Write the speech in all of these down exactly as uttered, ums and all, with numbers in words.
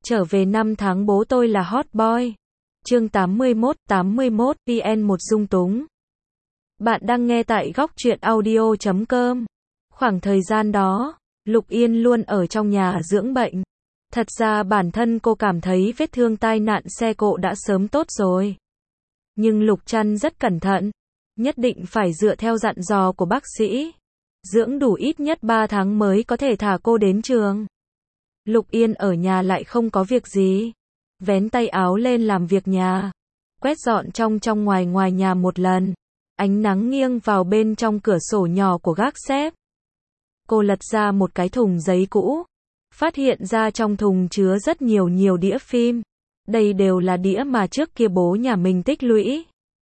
Trở về năm tháng bố tôi là hot boy. Chương tám mươi mốt, tám mươi mốt, vê en một dung túng. Bạn đang nghe tại góc truyện audio chấm com. Khoảng thời gian đó, Lục Yên luôn ở trong nhà dưỡng bệnh. Thật ra bản thân cô cảm thấy vết thương tai nạn xe cộ đã sớm tốt rồi. Nhưng Lục Trăn rất cẩn thận, nhất định phải dựa theo dặn dò của bác sĩ. Dưỡng đủ ít nhất ba tháng mới có thể thả cô đến trường. Lục Yên ở nhà lại không có việc gì. Vén tay áo lên làm việc nhà. Quét dọn trong trong ngoài ngoài nhà một lần. Ánh nắng nghiêng vào bên trong cửa sổ nhỏ của gác xếp. Cô lật ra một cái thùng giấy cũ. Phát hiện ra trong thùng chứa rất nhiều nhiều đĩa phim. Đây đều là đĩa mà trước kia bố nhà mình tích lũy.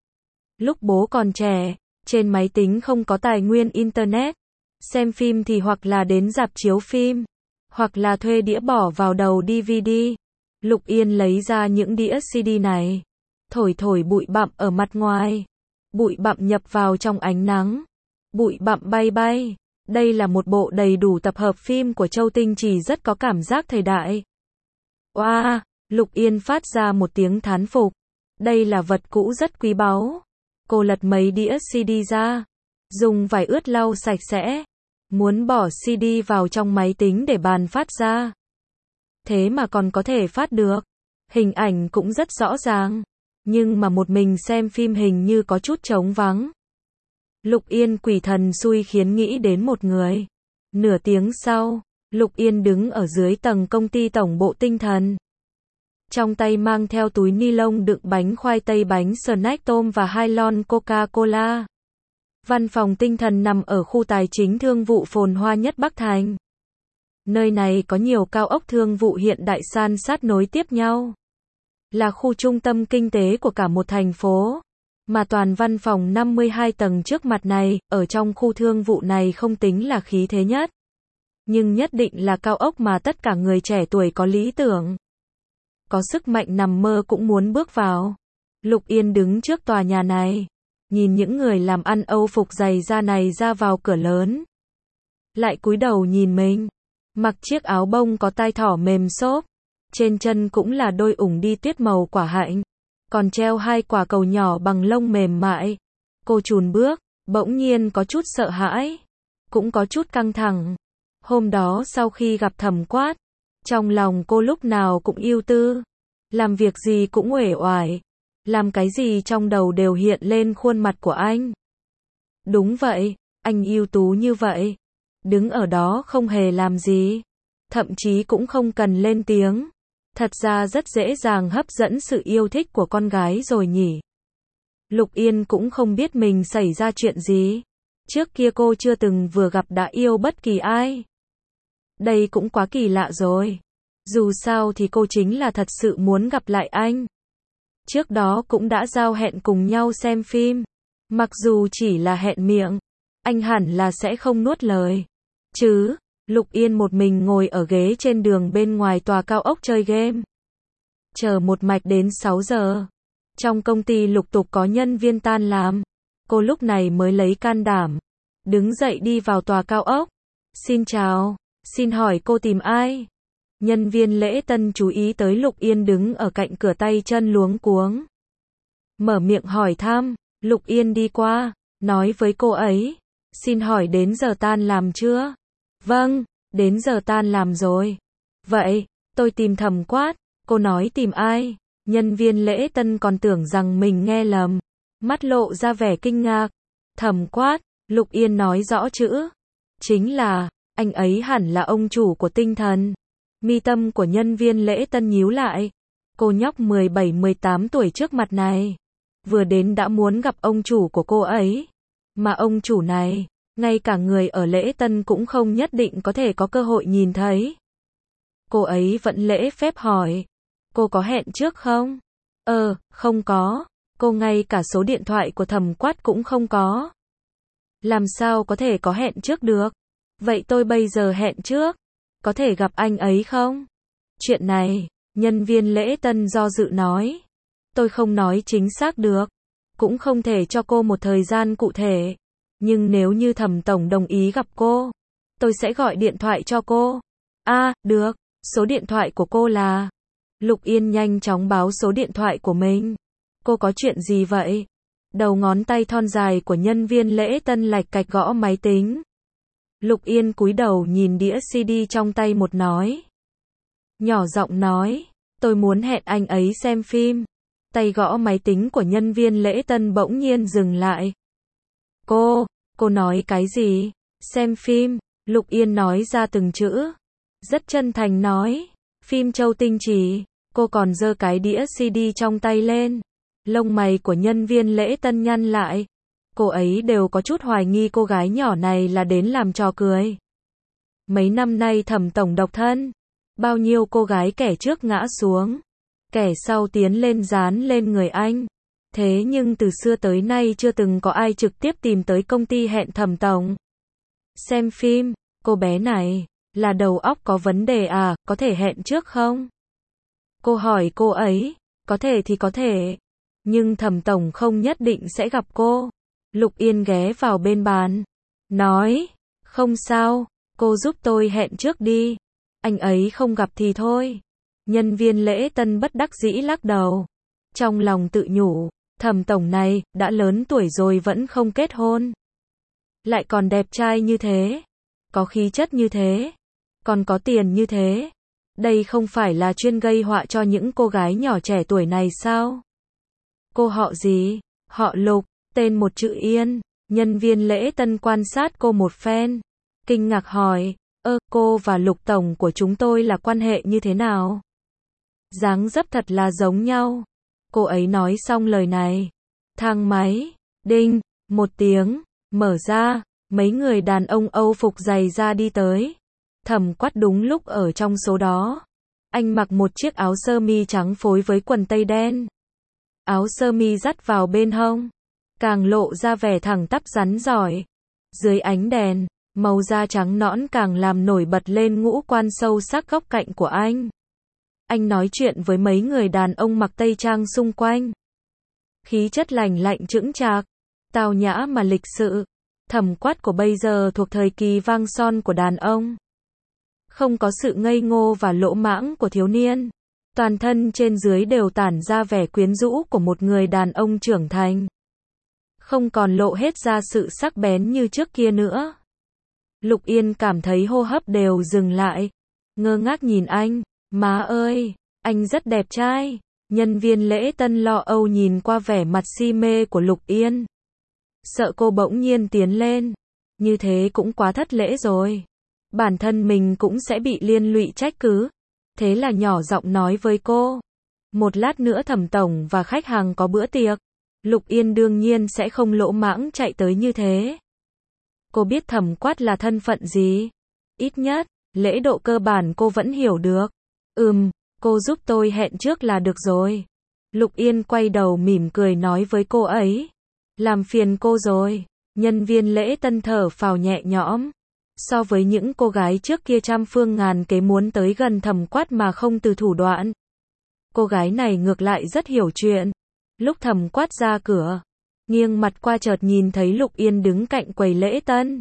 Lúc bố còn trẻ, trên máy tính không có tài nguyên internet. Xem phim thì hoặc là đến rạp chiếu phim, hoặc là thuê đĩa bỏ vào đầu đê vê đê. Lục Yên lấy ra những đĩa xê đê này. Thổi thổi bụi bặm ở mặt ngoài. Bụi bặm nhập vào trong ánh nắng. Bụi bặm bay bay. Đây là một bộ đầy đủ tập hợp phim của Châu Tinh Trì, rất có cảm giác thời đại. Oa, wow, Lục Yên phát ra một tiếng thán phục. Đây là vật cũ rất quý báu. Cô lật mấy đĩa xê đê ra. Dùng vải ướt lau sạch sẽ. Muốn bỏ xê đê vào trong máy tính để bàn phát ra. Thế mà còn có thể phát được. Hình ảnh cũng rất rõ ràng. Nhưng mà một mình xem phim hình như có chút trống vắng. Lục Yên quỷ thần xui khiến nghĩ đến một người. Nửa tiếng sau, Lục Yên đứng ở dưới tầng công ty tổng bộ tinh thần. Trong tay mang theo túi ni lông đựng bánh khoai tây, bánh snack tôm và hai lon Coca-Cola. Văn phòng tinh thần nằm ở khu tài chính thương vụ phồn hoa nhất Bắc Thành. Nơi này có nhiều cao ốc thương vụ hiện đại san sát nối tiếp nhau. Là khu trung tâm kinh tế của cả một thành phố. Mà toàn văn phòng năm mươi hai tầng trước mặt này, ở trong khu thương vụ này không tính là khí thế nhất. Nhưng nhất định là cao ốc mà tất cả người trẻ tuổi có lý tưởng, có sức mạnh nằm mơ cũng muốn bước vào. Lục Yên đứng trước tòa nhà này. Nhìn những người làm ăn Âu phục giày da này ra vào cửa lớn. Lại cúi đầu nhìn mình. Mặc chiếc áo bông có tai thỏ mềm xốp. Trên chân cũng là đôi ủng đi tuyết màu quả hạnh. Còn treo hai quả cầu nhỏ bằng lông mềm mại. Cô chùn bước, bỗng nhiên có chút sợ hãi. Cũng có chút căng thẳng. Hôm đó sau khi gặp Thẩm Quát, trong lòng cô lúc nào cũng ưu tư. Làm việc gì cũng uể oải. Làm cái gì trong đầu đều hiện lên khuôn mặt của anh. Đúng vậy, anh ưu tú như vậy. Đứng ở đó không hề làm gì. Thậm chí cũng không cần lên tiếng. Thật ra rất dễ dàng hấp dẫn sự yêu thích của con gái rồi nhỉ. Lục Yên cũng không biết mình xảy ra chuyện gì. Trước kia cô chưa từng vừa gặp đã yêu bất kỳ ai. Đây cũng quá kỳ lạ rồi. Dù sao thì cô chính là thật sự muốn gặp lại anh. Trước đó cũng đã giao hẹn cùng nhau xem phim. Mặc dù chỉ là hẹn miệng, anh hẳn là sẽ không nuốt lời. Chứ, Lục Yên một mình ngồi ở ghế trên đường bên ngoài tòa cao ốc chơi game. Chờ một mạch đến sáu giờ. Trong công ty lục tục có nhân viên tan làm. Cô lúc này mới lấy can đảm. Đứng dậy đi vào tòa cao ốc. Xin chào, xin hỏi cô tìm ai? Nhân viên lễ tân chú ý tới Lục Yên đứng ở cạnh cửa, tay chân luống cuống. Mở miệng hỏi thăm. Lục Yên đi qua, nói với cô ấy. Xin hỏi đến giờ tan làm chưa? Vâng, đến giờ tan làm rồi. Vậy, tôi tìm Thẩm Quát. Cô nói tìm ai? Nhân viên lễ tân còn tưởng rằng mình nghe lầm. Mắt lộ ra vẻ kinh ngạc. Thẩm Quát, Lục Yên nói rõ chữ. Chính là, anh ấy hẳn là ông chủ của tinh thần. Mi tâm của nhân viên lễ tân nhíu lại. Cô nhóc mười bảy mười tám tuổi trước mặt này. Vừa đến đã muốn gặp ông chủ của cô ấy. Mà ông chủ này, ngay cả người ở lễ tân cũng không nhất định có thể có cơ hội nhìn thấy. Cô ấy vẫn lễ phép hỏi. Cô có hẹn trước không? Ờ, không có. Cô ngay cả số điện thoại của Thẩm Quát cũng không có. Làm sao có thể có hẹn trước được? Vậy tôi bây giờ hẹn trước. Có thể gặp anh ấy không? Chuyện này, nhân viên lễ tân do dự nói. Tôi không nói chính xác được. Cũng không thể cho cô một thời gian cụ thể. Nhưng nếu như Thẩm tổng đồng ý gặp cô, tôi sẽ gọi điện thoại cho cô. À, được. Số điện thoại của cô là Lục Yên nhanh chóng báo số điện thoại của mình. Cô có chuyện gì vậy? Đầu ngón tay thon dài của nhân viên lễ tân lạch cạch gõ máy tính. Lục Yên cúi đầu nhìn đĩa xê đê trong tay một nói. Nhỏ giọng nói, tôi muốn hẹn anh ấy xem phim. Tay gõ máy tính của nhân viên lễ tân bỗng nhiên dừng lại. Cô, cô nói cái gì? Xem phim, Lục Yên nói ra từng chữ. Rất chân thành nói, phim Châu Tinh Trì. Cô còn giơ cái đĩa xê đê trong tay lên. Lông mày của nhân viên lễ tân nhăn lại. Cô ấy đều có chút hoài nghi cô gái nhỏ này là đến làm trò cười. Mấy năm nay Thẩm tổng độc thân. Bao nhiêu cô gái kẻ trước ngã xuống. Kẻ sau tiến lên dán lên người anh. Thế nhưng từ xưa tới nay chưa từng có ai trực tiếp tìm tới công ty hẹn Thẩm tổng. Xem phim, cô bé này, là đầu óc có vấn đề à, có thể hẹn trước không? Cô hỏi cô ấy, có thể thì có thể. Nhưng Thẩm tổng không nhất định sẽ gặp cô. Lục Yên ghé vào bên bàn. Nói, không sao, cô giúp tôi hẹn trước đi. Anh ấy không gặp thì thôi. Nhân viên lễ tân bất đắc dĩ lắc đầu. Trong lòng tự nhủ, Thẩm tổng này, đã lớn tuổi rồi vẫn không kết hôn. Lại còn đẹp trai như thế. Có khí chất như thế. Còn có tiền như thế. Đây không phải là chuyên gây họa cho những cô gái nhỏ trẻ tuổi này sao? Cô họ gì? Họ Lục, tên một chữ Yên. Nhân viên lễ tân quan sát cô một phen. Kinh ngạc hỏi, ơ, cô và Lục tổng của chúng tôi là quan hệ như thế nào? Dáng dấp thật là giống nhau. Cô ấy nói xong lời này. Thang máy, đinh, một tiếng, mở ra, mấy người đàn ông Âu phục giày da đi tới. Thẩm Quát đúng lúc ở trong số đó. Anh mặc một chiếc áo sơ mi trắng phối với quần tây đen. Áo sơ mi dắt vào bên hông, càng lộ ra vẻ thẳng tắp rắn giỏi. Dưới ánh đèn, màu da trắng nõn càng làm nổi bật lên ngũ quan sâu sắc góc cạnh của anh. Anh nói chuyện với mấy người đàn ông mặc tây trang xung quanh. Khí chất lành lạnh chững chạc, tao nhã mà lịch sự. Thẩm Quát của bây giờ thuộc thời kỳ vang son của đàn ông. Không có sự ngây ngô và lỗ mãng của thiếu niên. Toàn thân trên dưới đều tản ra vẻ quyến rũ của một người đàn ông trưởng thành. Không còn lộ hết ra sự sắc bén như trước kia nữa. Lục Yên cảm thấy hô hấp đều dừng lại. Ngơ ngác nhìn anh. Má ơi, anh rất đẹp trai. Nhân viên lễ tân lo âu nhìn qua vẻ mặt si mê của Lục Yên. Sợ cô bỗng nhiên tiến lên. Như thế cũng quá thất lễ rồi. Bản thân mình cũng sẽ bị liên lụy trách cứ. Thế là nhỏ giọng nói với cô. Một lát nữa Thẩm tổng và khách hàng có bữa tiệc. Lục Yên đương nhiên sẽ không lỗ mãng chạy tới như thế. Cô biết Thẩm Quát là thân phận gì? Ít nhất, lễ độ cơ bản cô vẫn hiểu được. Ừm, cô giúp tôi hẹn trước là được rồi. Lục Yên quay đầu mỉm cười nói với cô ấy. Làm phiền cô rồi. Nhân viên lễ tân thở phào nhẹ nhõm. So với những cô gái trước kia trăm phương ngàn kế muốn tới gần Thẩm Quát mà không từ thủ đoạn. Cô gái này ngược lại rất hiểu chuyện. Lúc Thẩm Quát ra cửa, nghiêng mặt qua chợt nhìn thấy Lục Yên đứng cạnh quầy lễ tân.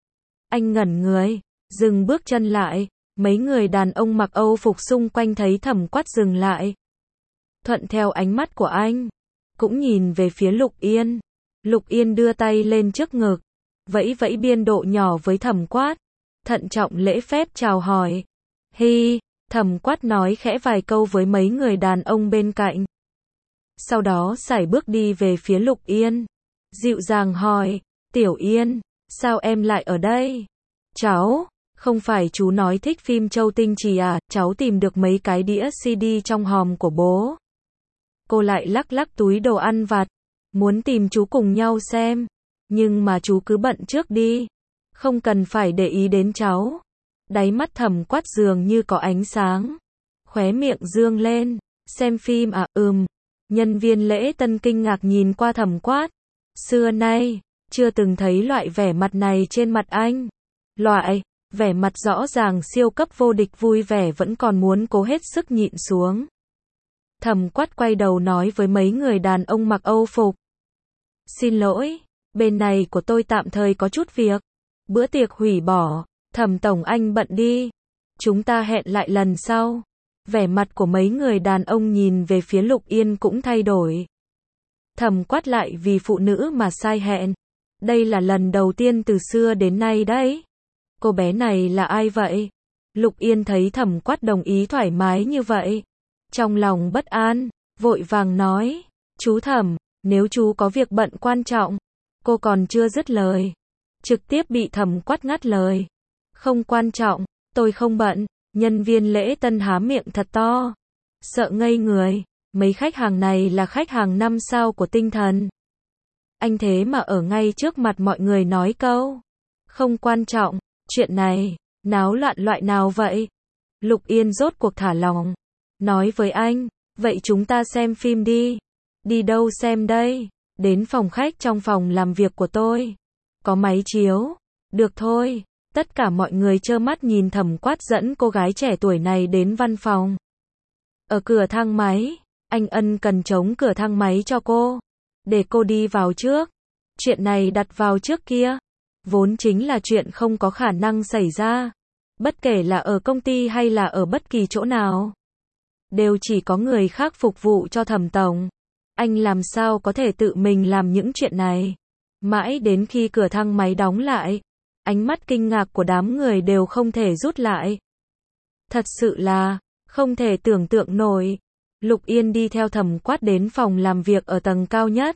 Anh ngẩn người, dừng bước chân lại. Mấy người đàn ông mặc Âu phục xung quanh thấy Thẩm Quát dừng lại. Thuận theo ánh mắt của anh, cũng nhìn về phía Lục Yên. Lục Yên đưa tay lên trước ngực, vẫy vẫy biên độ nhỏ với Thẩm Quát. Thận trọng lễ phép chào hỏi. Hi, Thẩm Quát nói khẽ vài câu với mấy người đàn ông bên cạnh. Sau đó sải bước đi về phía Lục Yên. Dịu dàng hỏi, Tiểu Yên, sao em lại ở đây? Cháu, không phải chú nói thích phim Châu Tinh Trì à, cháu tìm được mấy cái đĩa xê đê trong hòm của bố. Cô lại lắc lắc túi đồ ăn vặt, muốn tìm chú cùng nhau xem. Nhưng mà chú cứ bận trước đi. Không cần phải để ý đến cháu. Đáy mắt Thẩm Quát dường như có ánh sáng. Khóe miệng dương lên. Xem phim à, ừm. Nhân viên lễ tân kinh ngạc nhìn qua Thẩm Quát. Xưa nay, chưa từng thấy loại vẻ mặt này trên mặt anh. Loại, vẻ mặt rõ ràng siêu cấp vô địch vui vẻ vẫn còn muốn cố hết sức nhịn xuống. Thẩm Quát quay đầu nói với mấy người đàn ông mặc Âu phục. Xin lỗi, bên này của tôi tạm thời có chút việc. Bữa tiệc hủy bỏ, Thẩm tổng anh bận đi. Chúng ta hẹn lại lần sau. Vẻ mặt của mấy người đàn ông nhìn về phía Lục Yên cũng thay đổi. Thẩm Quát lại vì phụ nữ mà sai hẹn. Đây là lần đầu tiên từ xưa đến nay đấy. Cô bé này là ai vậy? Lục Yên thấy Thẩm Quát đồng ý thoải mái như vậy. Trong lòng bất an, vội vàng nói. Chú Thẩm, nếu chú có việc bận quan trọng. Cô còn chưa dứt lời. Trực tiếp bị Thẩm Quát ngắt lời. Không quan trọng, tôi không bận. Nhân viên lễ tân há miệng thật to. Sợ ngây người. Mấy khách hàng này là khách hàng năm sao của Tinh Thần. Anh thế mà ở ngay trước mặt mọi người nói câu. Không quan trọng, chuyện này, náo loạn loại nào vậy? Lục Yên rốt cuộc thả lỏng. Nói với anh, vậy chúng ta xem phim đi. Đi đâu xem đây? Đến phòng khách trong phòng làm việc của tôi. Có máy chiếu. Được thôi. Tất cả mọi người trơ mắt nhìn Thẩm Quát dẫn cô gái trẻ tuổi này đến văn phòng. Ở cửa thang máy, anh ân cần chống cửa thang máy cho cô. Để cô đi vào trước. Chuyện này đặt vào trước kia. Vốn chính là chuyện không có khả năng xảy ra. Bất kể là ở công ty hay là ở bất kỳ chỗ nào. Đều chỉ có người khác phục vụ cho Thẩm tổng. Anh làm sao có thể tự mình làm những chuyện này. Mãi đến khi cửa thang máy đóng lại. Ánh mắt kinh ngạc của đám người đều không thể rút lại. Thật sự là, không thể tưởng tượng nổi. Lục Yên đi theo Thẩm Quát đến phòng làm việc ở tầng cao nhất.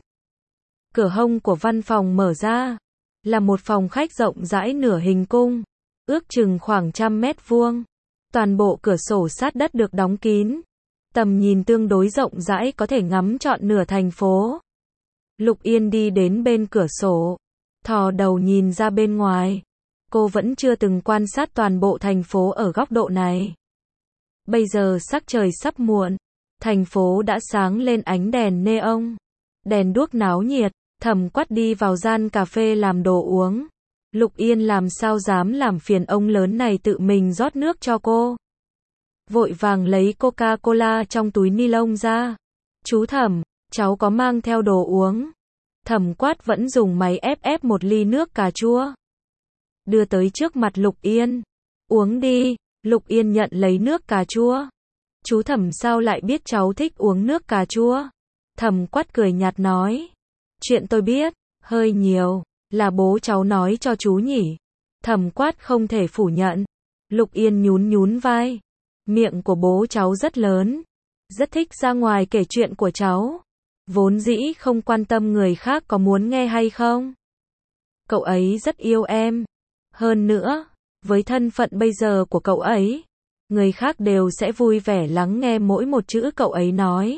Cửa hông của văn phòng mở ra. Là một phòng khách rộng rãi nửa hình cung. Ước chừng khoảng trăm mét vuông. Toàn bộ cửa sổ sát đất được đóng kín. Tầm nhìn tương đối rộng rãi có thể ngắm trọn nửa thành phố. Lục Yên đi đến bên cửa sổ. Thò đầu nhìn ra bên ngoài. Cô vẫn chưa từng quan sát toàn bộ thành phố ở góc độ này. Bây giờ sắc trời sắp muộn. Thành phố đã sáng lên ánh đèn neon. Đèn đuốc náo nhiệt. Thẩm Quát đi vào gian cà phê làm đồ uống. Lục Yên làm sao dám làm phiền ông lớn này tự mình rót nước cho cô. Vội vàng lấy Coca-Cola trong túi ni lông ra. Chú Thẩm, cháu có mang theo đồ uống. Thẩm Quát vẫn dùng máy ép ép một ly nước cà chua. Đưa tới trước mặt Lục Yên. Uống đi. Lục Yên nhận lấy nước cà chua. Chú Thẩm sao lại biết cháu thích uống nước cà chua? Thẩm Quát cười nhạt nói. Chuyện tôi biết, hơi nhiều, là bố cháu nói cho chú nhỉ. Thẩm Quát không thể phủ nhận. Lục Yên nhún nhún vai. Miệng của bố cháu rất lớn. Rất thích ra ngoài kể chuyện của cháu. Vốn dĩ không quan tâm người khác có muốn nghe hay không. Cậu ấy rất yêu em. Hơn nữa, với thân phận bây giờ của cậu ấy, người khác đều sẽ vui vẻ lắng nghe mỗi một chữ cậu ấy nói.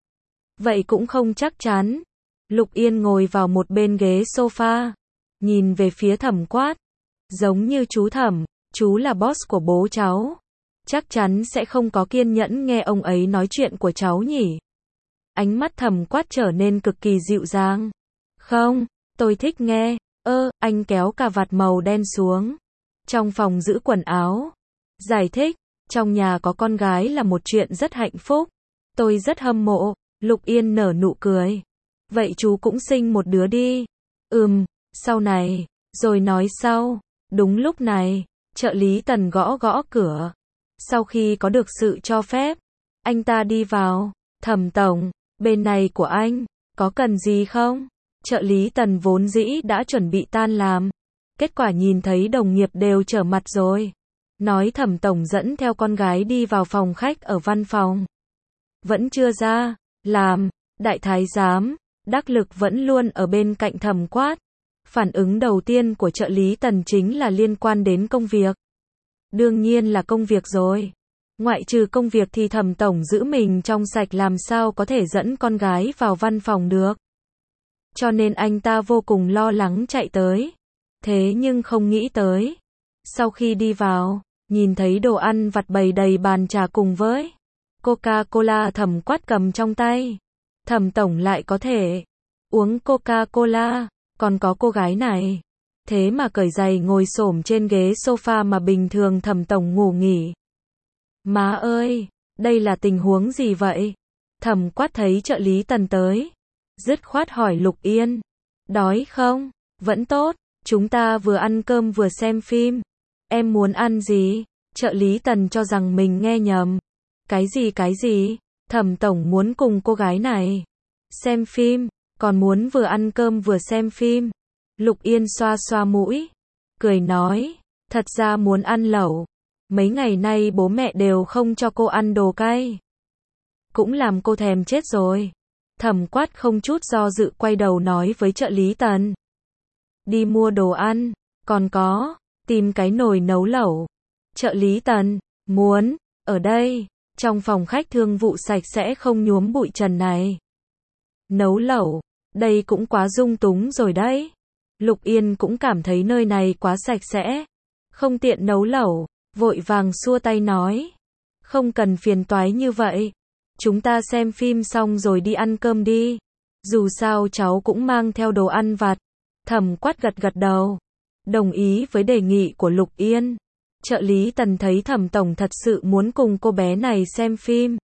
Vậy cũng không chắc chắn. Lục Yên ngồi vào một bên ghế sofa, nhìn về phía Thẩm Quát. Giống như chú Thẩm, chú là boss của bố cháu. Chắc chắn sẽ không có kiên nhẫn nghe ông ấy nói chuyện của cháu nhỉ. Ánh mắt Thẩm Quát trở nên cực kỳ dịu dàng. Không, tôi thích nghe. Ơ, anh kéo cà vạt màu đen xuống. Trong phòng giữ quần áo. Giải thích, trong nhà có con gái là một chuyện rất hạnh phúc. Tôi rất hâm mộ. Lục Yên nở nụ cười. Vậy chú cũng sinh một đứa đi. Ừm, sau này, rồi nói sau. Đúng lúc này, trợ lý Tần gõ gõ cửa. Sau khi có được sự cho phép, anh ta đi vào. Thẩm tổng, bên này của anh, có cần gì không? Trợ lý Tần vốn dĩ đã chuẩn bị tan làm. Kết quả nhìn thấy đồng nghiệp đều trở mặt rồi. Nói Thẩm tổng dẫn theo con gái đi vào phòng khách ở văn phòng. Vẫn chưa ra, làm, đại thái giám, đắc lực vẫn luôn ở bên cạnh Thẩm Quát. Phản ứng đầu tiên của trợ lý Tần chính là liên quan đến công việc. Đương nhiên là công việc rồi. Ngoại trừ công việc thì Thẩm tổng giữ mình trong sạch làm sao có thể dẫn con gái vào văn phòng được. Cho nên anh ta vô cùng lo lắng chạy tới. Thế nhưng không nghĩ tới. Sau khi đi vào, nhìn thấy đồ ăn vặt bày đầy bàn trà cùng với Coca-Cola Thẩm Quát cầm trong tay. Thẩm tổng lại có thể uống Coca-Cola, còn có cô gái này. Thế mà cởi giày ngồi xổm trên ghế sofa mà bình thường Thẩm tổng ngủ nghỉ. Má ơi, đây là tình huống gì vậy? Thẩm Quát thấy trợ lý Tần tới. Dứt khoát hỏi Lục Yên. Đói không? Vẫn tốt, chúng ta vừa ăn cơm vừa xem phim. Em muốn ăn gì? Trợ lý Tần cho rằng mình nghe nhầm. Cái gì cái gì? Thẩm tổng muốn cùng cô gái này xem phim, còn muốn vừa ăn cơm vừa xem phim. Lục Yên xoa xoa mũi, cười nói, thật ra muốn ăn lẩu. Mấy ngày nay bố mẹ đều không cho cô ăn đồ cay. Cũng làm cô thèm chết rồi. Thẩm Quát không chút do dự quay đầu nói với trợ lý Tần. Đi mua đồ ăn, còn có, tìm cái nồi nấu lẩu. Trợ lý Tần, muốn, ở đây, trong phòng khách thương vụ sạch sẽ không nhuốm bụi trần này. Nấu lẩu, đây cũng quá dung túng rồi đấy. Lục Yên cũng cảm thấy nơi này quá sạch sẽ, không tiện nấu lẩu, vội vàng xua tay nói. Không cần phiền toái như vậy. Chúng ta xem phim xong rồi đi ăn cơm đi. Dù sao cháu cũng mang theo đồ ăn vặt. Thẩm Quát gật gật đầu, đồng ý với đề nghị của Lục Yên. Trợ lý Tần thấy Thẩm tổng thật sự muốn cùng cô bé này xem phim,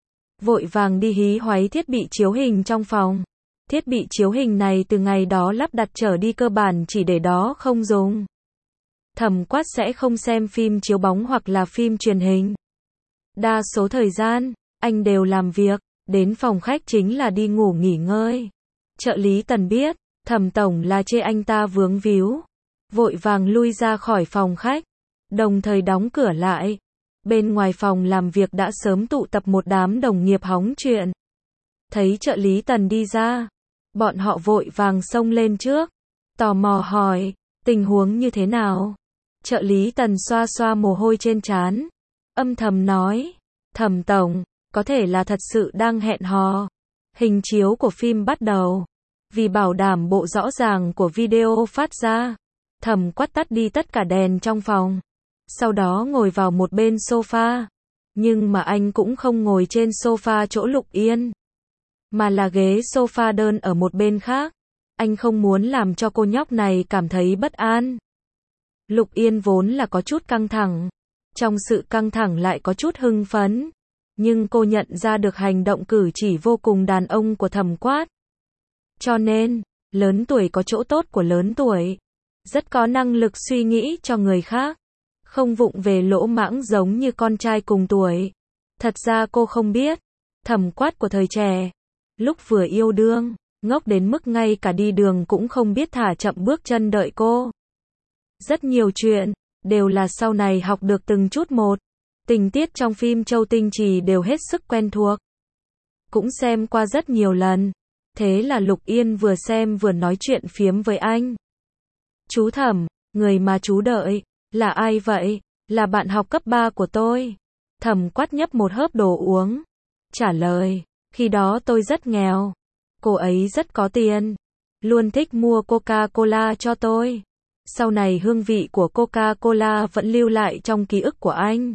vội vàng đi hí hoáy thiết bị chiếu hình trong phòng. Thiết bị chiếu hình này từ ngày đó lắp đặt trở đi cơ bản chỉ để đó không dùng. Thẩm Quát sẽ không xem phim chiếu bóng hoặc là phim truyền hình. Đa số thời gian, anh đều làm việc, đến phòng khách chính là đi ngủ nghỉ ngơi. Trợ lý Tần biết, Thẩm tổng là chê anh ta vướng víu, vội vàng lui ra khỏi phòng khách, đồng thời đóng cửa lại. Bên ngoài phòng làm việc đã sớm tụ tập một đám đồng nghiệp hóng chuyện. Thấy trợ lý Tần đi ra, bọn họ vội vàng xông lên trước, tò mò hỏi, tình huống như thế nào? Trợ lý Tần xoa xoa mồ hôi trên trán, âm thầm nói, Thẩm tổng, có thể là thật sự đang hẹn hò. Hình chiếu của phim bắt đầu. Vì bảo đảm bộ rõ ràng của video phát ra, Thẩm Quát tắt đi tất cả đèn trong phòng. Sau đó ngồi vào một bên sofa. Nhưng mà anh cũng không ngồi trên sofa chỗ Lục Yên, mà là ghế sofa đơn ở một bên khác. Anh không muốn làm cho cô nhóc này cảm thấy bất an. Lục Yên vốn là có chút căng thẳng. Trong sự căng thẳng lại có chút hưng phấn. Nhưng cô nhận ra được hành động cử chỉ vô cùng đàn ông của Thẩm Quát. Cho nên, lớn tuổi có chỗ tốt của lớn tuổi. Rất có năng lực suy nghĩ cho người khác. Không vụng về lỗ mãng giống như con trai cùng tuổi. Thật ra cô không biết, Thẩm Quát của thời trẻ, lúc vừa yêu đương, ngốc đến mức ngay cả đi đường cũng không biết thả chậm bước chân đợi cô. Rất nhiều chuyện, đều là sau này học được từng chút một. Tình tiết trong phim Châu Tinh Trì đều hết sức quen thuộc. Cũng xem qua rất nhiều lần. Thế là Lục Yên vừa xem vừa nói chuyện phiếm với anh. Chú Thẩm, người mà chú đợi, là ai vậy? Là bạn học cấp ba của tôi. Thẩm Quát nhấp một hớp đồ uống, trả lời, khi đó tôi rất nghèo. Cô ấy rất có tiền, luôn thích mua Coca-Cola cho tôi. Sau này hương vị của Coca-Cola vẫn lưu lại trong ký ức của anh,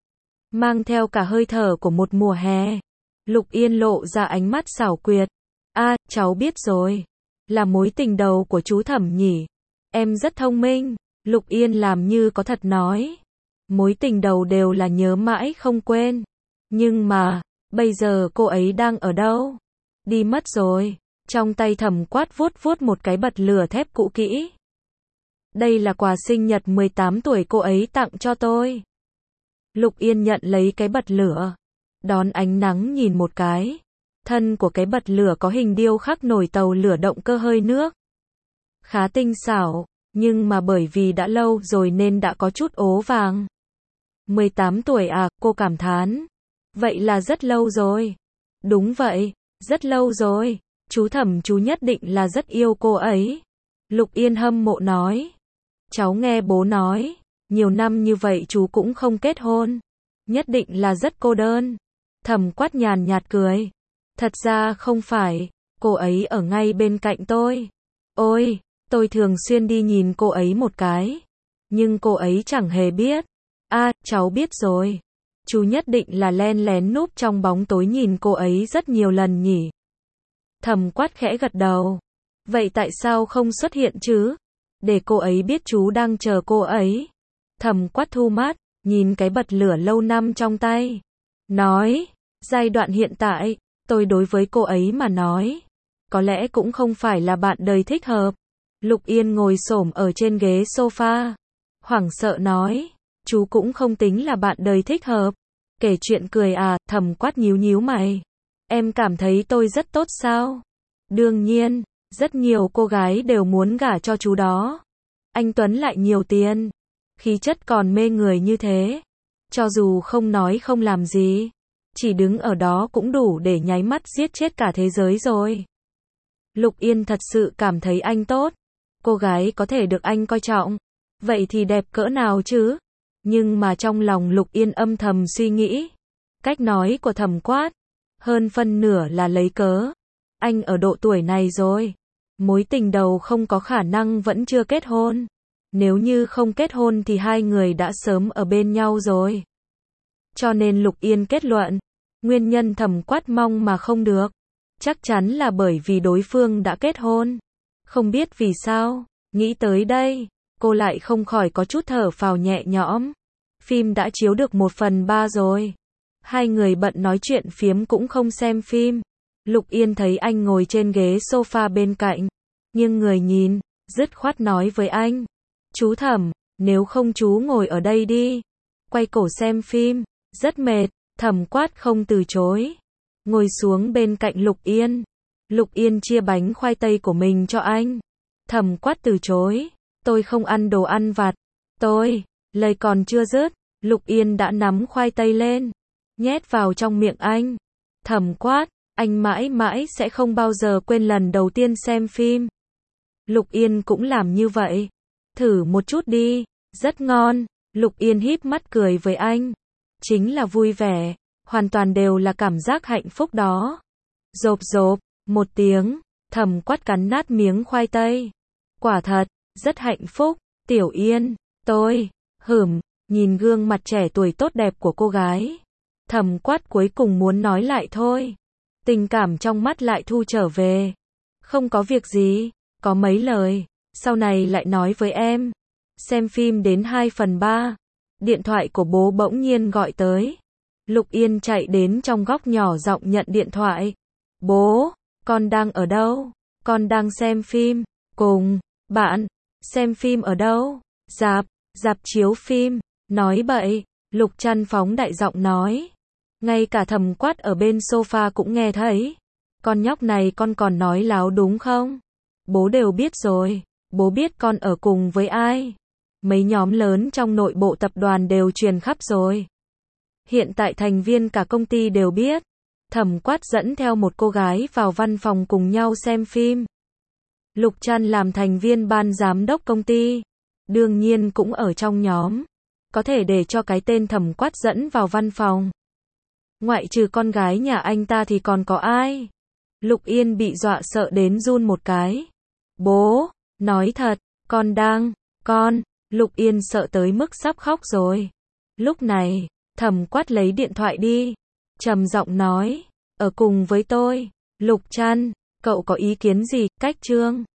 mang theo cả hơi thở của một mùa hè. Lục Yên lộ ra ánh mắt xảo quyệt. A, à, cháu biết rồi. Là mối tình đầu của chú Thẩm nhỉ? Em rất thông minh. Lục Yên làm như có thật nói. Mối tình đầu đều là nhớ mãi không quên. Nhưng mà, bây giờ cô ấy đang ở đâu? Đi mất rồi. Trong tay Thẩm Quát vuốt vuốt một cái bật lửa thép cũ kỹ. Đây là quà sinh nhật mười tám tuổi cô ấy tặng cho tôi. Lục Yên nhận lấy cái bật lửa, đón ánh nắng nhìn một cái. Thân của cái bật lửa có hình điêu khắc nồi tàu lửa động cơ hơi nước. Khá tinh xảo, nhưng mà bởi vì đã lâu rồi nên đã có chút ố vàng. mười tám tuổi à, cô cảm thán. Vậy là rất lâu rồi. Đúng vậy, rất lâu rồi. Chú Thẩm chú nhất định là rất yêu cô ấy. Lục Yên hâm mộ nói. Cháu nghe bố nói, nhiều năm như vậy chú cũng không kết hôn. Nhất định là rất cô đơn. Thẩm Quát nhàn nhạt cười. Thật ra không phải, cô ấy ở ngay bên cạnh tôi. Ôi, tôi thường xuyên đi nhìn cô ấy một cái. Nhưng cô ấy chẳng hề biết. A, à, cháu biết rồi. Chú nhất định là len lén núp trong bóng tối nhìn cô ấy rất nhiều lần nhỉ. Thẩm Quát khẽ gật đầu. Vậy tại sao không xuất hiện chứ? Để cô ấy biết chú đang chờ cô ấy. Thẩm Quát thu mắt, nhìn cái bật lửa lâu năm trong tay. Nói, giai đoạn hiện tại, tôi đối với cô ấy mà nói, có lẽ cũng không phải là bạn đời thích hợp. Lục Yên ngồi xổm ở trên ghế sofa, hoảng sợ nói, chú cũng không tính là bạn đời thích hợp. Kể chuyện cười à, Thẩm Quát nhíu nhíu mày. Em cảm thấy tôi rất tốt sao? Đương nhiên, rất nhiều cô gái đều muốn gả cho chú đó. Anh Tuấn lại nhiều tiền, khí chất còn mê người như thế. Cho dù không nói không làm gì, chỉ đứng ở đó cũng đủ để nháy mắt giết chết cả thế giới rồi. Lục Yên thật sự cảm thấy anh tốt. Cô gái có thể được anh coi trọng, vậy thì đẹp cỡ nào chứ? Nhưng mà trong lòng Lục Yên âm thầm suy nghĩ, cách nói của Thẩm Quát, hơn phân nửa là lấy cớ. Anh ở độ tuổi này rồi, mối tình đầu không có khả năng vẫn chưa kết hôn. Nếu như không kết hôn thì hai người đã sớm ở bên nhau rồi. Cho nên Lục Yên kết luận, nguyên nhân Thẩm Quát mong mà không được, chắc chắn là bởi vì đối phương đã kết hôn. Không biết vì sao, nghĩ tới đây, cô lại không khỏi có chút thở phào nhẹ nhõm. Phim đã chiếu được một phần ba rồi. Hai người bận nói chuyện phiếm cũng không xem phim. Lục Yên thấy anh ngồi trên ghế sofa bên cạnh, nhưng người nhìn, dứt khoát nói với anh. Chú Thẩm, nếu không chú ngồi ở đây đi. Quay cổ xem phim, rất mệt. Thẩm Quát không từ chối, ngồi xuống bên cạnh Lục Yên. Lục Yên chia bánh khoai tây của mình cho anh. Thẩm Quát từ chối, tôi không ăn đồ ăn vặt. Tôi, lời còn chưa dứt, Lục Yên đã nắm khoai tây lên, nhét vào trong miệng anh. Thẩm Quát, anh mãi mãi sẽ không bao giờ quên lần đầu tiên xem phim. Lục Yên cũng làm như vậy. Thử một chút đi, rất ngon. Lục Yên híp mắt cười với anh. Chính là vui vẻ, hoàn toàn đều là cảm giác hạnh phúc đó. Rộp rộp, một tiếng, Thẩm Quát cắn nát miếng khoai tây. Quả thật, rất hạnh phúc. Tiểu Yên, tôi, hửm, nhìn gương mặt trẻ tuổi tốt đẹp của cô gái. Thẩm Quát cuối cùng muốn nói lại thôi. Tình cảm trong mắt lại thu trở về. Không có việc gì, có mấy lời, sau này lại nói với em. Xem phim đến hai phần ba. Điện thoại của bố bỗng nhiên gọi tới. Lục Yên chạy đến trong góc nhỏ giọng nhận điện thoại. Bố, con đang ở đâu? Con đang xem phim. Cùng, bạn, xem phim ở đâu? Rạp, rạp chiếu phim. Nói bậy, Lục Trăn phóng đại giọng nói. Ngay cả Thẩm Quát ở bên sofa cũng nghe thấy. Con nhóc này con còn nói láo đúng không? Bố đều biết rồi. Bố biết con ở cùng với ai. Mấy nhóm lớn trong nội bộ tập đoàn đều truyền khắp rồi. Hiện tại thành viên cả công ty đều biết. Thẩm Quát dẫn theo một cô gái vào văn phòng cùng nhau xem phim. Lục Trăn làm thành viên ban giám đốc công ty, đương nhiên cũng ở trong nhóm. Có thể để cho cái tên Thẩm Quát dẫn vào văn phòng. Ngoại trừ con gái nhà anh ta thì còn có ai? Lục Yên bị dọa sợ đến run một cái. Bố, nói thật, con đang, con, Lục Yên sợ tới mức sắp khóc rồi. Lúc này, Thẩm Quát lấy điện thoại đi, trầm giọng nói, ở cùng với tôi. Lục Trăn, cậu có ý kiến gì? Cách chương